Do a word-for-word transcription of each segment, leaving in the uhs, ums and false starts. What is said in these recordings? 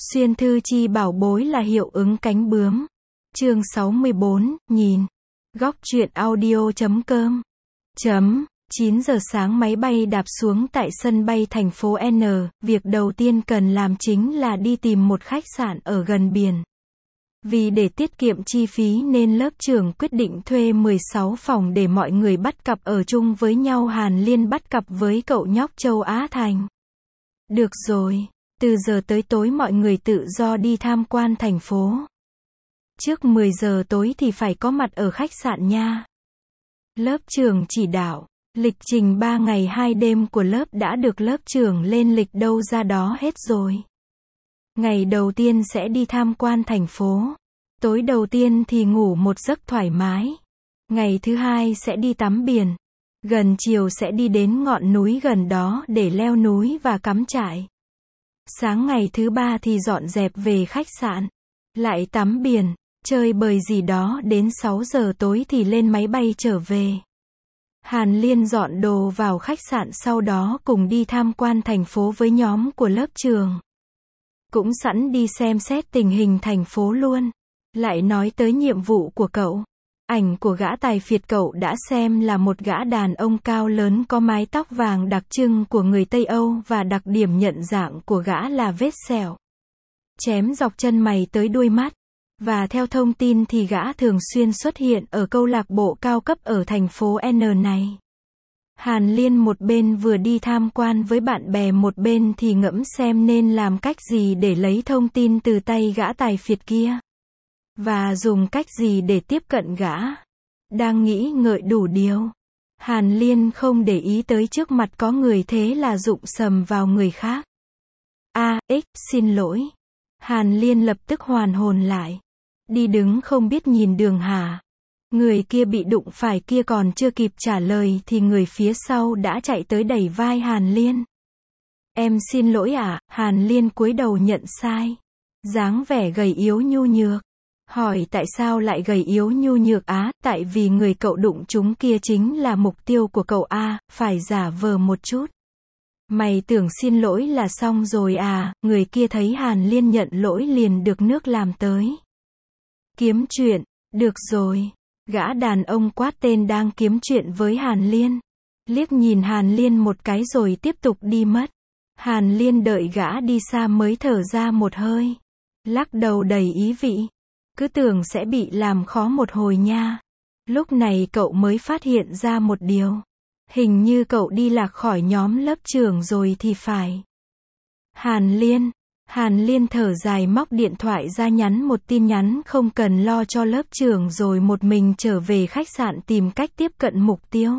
Xuyên thư chi bảo bối là hiệu ứng cánh bướm. Chương sáu mươi bốn, nhìn. Góc truyện audio chấm com. Chấm. chín giờ sáng máy bay đáp xuống tại sân bay thành phố N, việc đầu tiên cần làm chính là đi tìm một khách sạn ở gần biển. Vì để tiết kiệm chi phí nên lớp trưởng quyết định thuê mười sáu phòng để mọi người bắt cặp ở chung với nhau. Hàn Liên bắt cặp với cậu nhóc Châu Á Thành. Được rồi, từ giờ tới tối mọi người tự do đi tham quan thành phố. Trước mười giờ tối thì phải có mặt ở khách sạn nha. Lớp trưởng chỉ đạo. Lịch trình ba ngày hai đêm của lớp đã được lớp trưởng lên lịch đâu ra đó hết rồi. Ngày đầu tiên sẽ đi tham quan thành phố. Tối đầu tiên thì ngủ một giấc thoải mái. Ngày thứ hai sẽ đi tắm biển. Gần chiều sẽ đi đến ngọn núi gần đó để leo núi và cắm trại. Sáng ngày thứ ba thì dọn dẹp về khách sạn. Lại tắm biển, chơi bời gì đó đến sáu giờ tối thì lên máy bay trở về. Hàn Liên dọn đồ vào khách sạn sau đó cùng đi tham quan thành phố với nhóm của lớp trường. Cũng sẵn đi xem xét tình hình thành phố luôn. Lại nói tới nhiệm vụ của cậu. Ảnh của gã tài phiệt cậu đã xem là một gã đàn ông cao lớn có mái tóc vàng đặc trưng của người Tây Âu và đặc điểm nhận dạng của gã là vết sẹo chém dọc chân mày tới đuôi mắt. Và theo thông tin thì gã thường xuyên xuất hiện ở câu lạc bộ cao cấp ở thành phố N này. Hàn Liên một bên vừa đi tham quan với bạn bè một bên thì ngẫm xem nên làm cách gì để lấy thông tin từ tay gã tài phiệt kia. Và dùng cách gì để tiếp cận gã. Đang nghĩ ngợi đủ điều. Hàn Liên không để ý tới trước mặt có người thế là rụng sầm vào người khác. A, X, xin lỗi. Hàn Liên lập tức hoàn hồn lại. Đi đứng không biết nhìn đường hả? Người kia bị đụng phải kia còn chưa kịp trả lời thì người phía sau đã chạy tới đẩy vai Hàn Liên. Em xin lỗi ạ, à? Hàn Liên cúi đầu nhận sai. Dáng vẻ gầy yếu nhu nhược. Hỏi tại sao lại gầy yếu nhu nhược á? Tại vì người cậu đụng chúng kia chính là mục tiêu của cậu a, phải giả vờ một chút. Mày tưởng xin lỗi là xong rồi à? Người kia thấy Hàn Liên nhận lỗi liền được nước làm tới. Kiếm chuyện, được rồi. Gã đàn ông quát tên đang kiếm chuyện với Hàn Liên. Liếc nhìn Hàn Liên một cái rồi tiếp tục đi mất. Hàn Liên đợi gã đi xa mới thở ra một hơi. Lắc đầu đầy ý vị. Cứ tưởng sẽ bị làm khó một hồi nha. Lúc này cậu mới phát hiện ra một điều. Hình như cậu đi lạc khỏi nhóm lớp trưởng rồi thì phải. Hàn Liên. Hàn Liên thở dài móc điện thoại ra nhắn một tin nhắn không cần lo cho lớp trưởng rồi một mình trở về khách sạn tìm cách tiếp cận mục tiêu.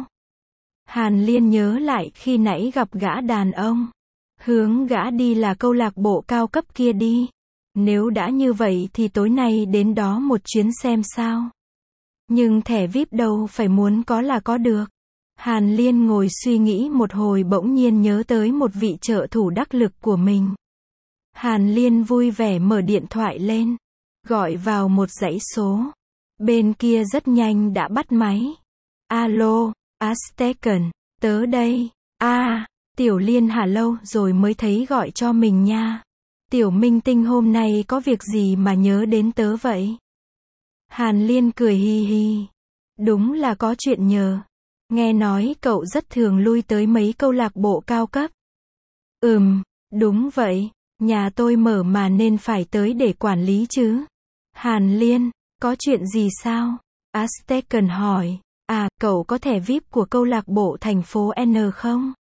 Hàn Liên nhớ lại khi nãy gặp gã đàn ông. Hướng gã đi là câu lạc bộ cao cấp kia đi. Nếu đã như vậy thì tối nay đến đó một chuyến xem sao. Nhưng thẻ vi ai pi đâu phải muốn có là có được. Hàn Liên ngồi suy nghĩ một hồi bỗng nhiên nhớ tới một vị trợ thủ đắc lực của mình. Hàn Liên vui vẻ mở điện thoại lên. Gọi vào một dãy số. Bên kia rất nhanh đã bắt máy. Alo, Aztecan, tớ đây. A, à, Tiểu Liên hả lâu rồi mới thấy gọi cho mình nha. Tiểu minh tinh hôm nay có việc gì mà nhớ đến tớ vậy? Hàn Liên cười hi hi. Đúng là có chuyện nhờ. Nghe nói cậu rất thường lui tới mấy câu lạc bộ cao cấp. Ừm, đúng vậy. Nhà tôi mở mà nên phải tới để quản lý chứ. Hàn Liên, có chuyện gì sao? Aztecan hỏi. À, cậu có thẻ vi ai pi của câu lạc bộ thành phố N không?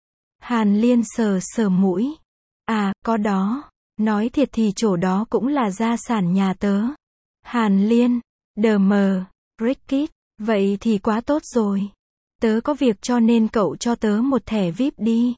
Hàn Liên sờ sờ mũi. À, có đó. Nói thiệt thì chỗ đó cũng là gia sản nhà tớ. Hàn Liên. Đờ mờ. Rickit. Vậy thì quá tốt rồi. Tớ có việc cho nên cậu cho tớ một thẻ vi ai pi đi.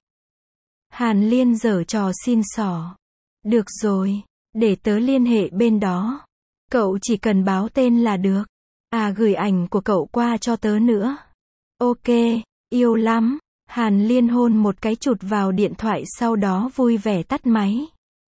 Hàn Liên giở trò xin xỏ. Được rồi. Để tớ liên hệ bên đó. Cậu chỉ cần báo tên là được. À gửi ảnh của cậu qua cho tớ nữa. Ok. Yêu lắm. Hàn Liên hôn một cái chụt vào điện thoại sau đó vui vẻ tắt máy.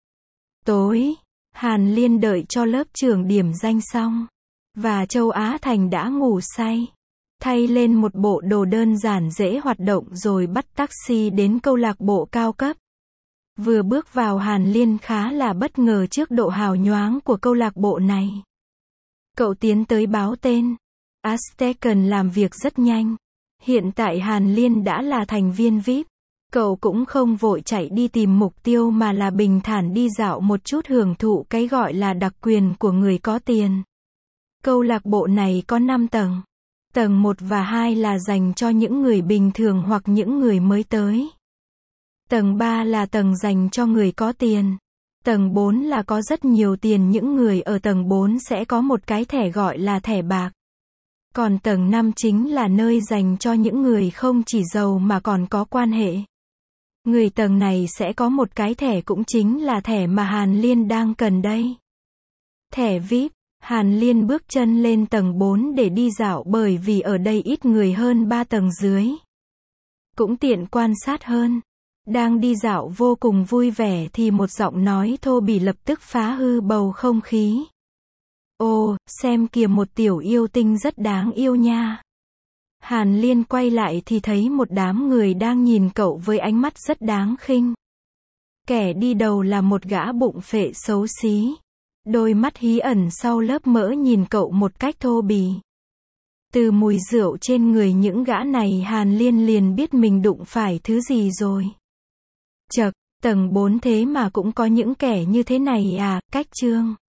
Tối, Hàn Liên đợi cho lớp trưởng điểm danh xong. Và Châu Á Thành đã ngủ say. Thay lên một bộ đồ đơn giản dễ hoạt động rồi bắt taxi đến câu lạc bộ cao cấp. Vừa bước vào Hàn Liên khá là bất ngờ trước độ hào nhoáng của câu lạc bộ này. Cậu tiến tới báo tên. Aztecan làm việc rất nhanh. Hiện tại Hàn Liên đã là thành viên vi ai pi. Cậu cũng không vội chạy đi tìm mục tiêu mà là bình thản đi dạo một chút hưởng thụ cái gọi là đặc quyền của người có tiền. Câu lạc bộ này có năm tầng. Tầng một và hai là dành cho những người bình thường hoặc những người mới tới. Tầng ba là tầng dành cho người có tiền. Tầng bốn là có rất nhiều tiền, những người ở tầng bốn sẽ có một cái thẻ gọi là thẻ bạc. Còn tầng năm chính là nơi dành cho những người không chỉ giàu mà còn có quan hệ. Người tầng này sẽ có một cái thẻ cũng chính là thẻ mà Hàn Liên đang cần đây. Thẻ vi ai pi. Hàn Liên bước chân lên tầng bốn để đi dạo bởi vì ở đây ít người hơn ba tầng dưới. Cũng tiện quan sát hơn. Đang đi dạo vô cùng vui vẻ thì một giọng nói thô bỉ lập tức phá hư bầu không khí. Ồ, xem kìa, một tiểu yêu tinh rất đáng yêu nha. Hàn Liên quay lại thì thấy một đám người đang nhìn cậu với ánh mắt rất đáng khinh. Kẻ đi đầu là một gã bụng phệ xấu xí. Đôi mắt hí ẩn sau lớp mỡ nhìn cậu một cách thô bỉ. Từ mùi rượu trên người những gã này Hàn Liên liền biết mình đụng phải thứ gì rồi. Chậc, tầng bốn thế mà cũng có những kẻ như thế này à, cách chương.